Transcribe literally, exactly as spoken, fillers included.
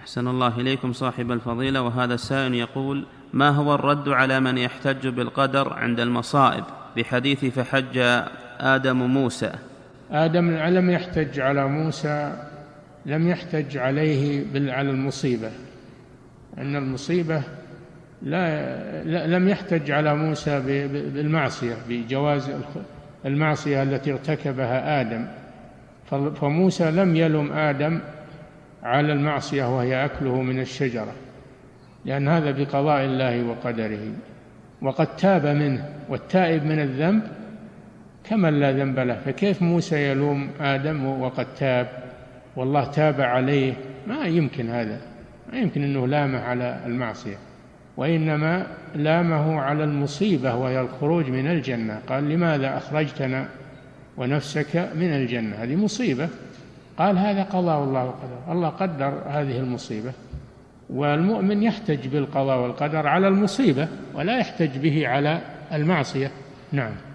أحسن الله إليكم صاحب الفضيلة. وهذا السائل يقول: ما هو الرد على من يحتج بالقدر عند المصائب بحديث فحج آدم موسى؟ آدم لم يحتج على موسى، لم يحتج عليه على المصيبة، أن المصيبة لا لم يحتج على موسى بالمعصية، بجواز المعصية التي ارتكبها آدم. فموسى لم يلم آدم على المعصية وهي أكله من الشجرة، لأن هذا بقضاء الله وقدره، وقد تاب منه، والتائب من الذنب كمن لا ذنب له. فكيف موسى يلوم آدم وقد تاب والله تاب عليه؟ ما يمكن هذا، ما يمكن أنه لامه على المعصية، وإنما لامه على المصيبة وهي الخروج من الجنة. قال: لماذا أخرجتنا ونفسك من الجنة؟ هذه مصيبة. قال: هذا قضاء الله وقدر، الله قدر هذه المصيبة. والمؤمن يحتج بالقضاء والقدر على المصيبة ولا يحتج به على المعصية. نعم.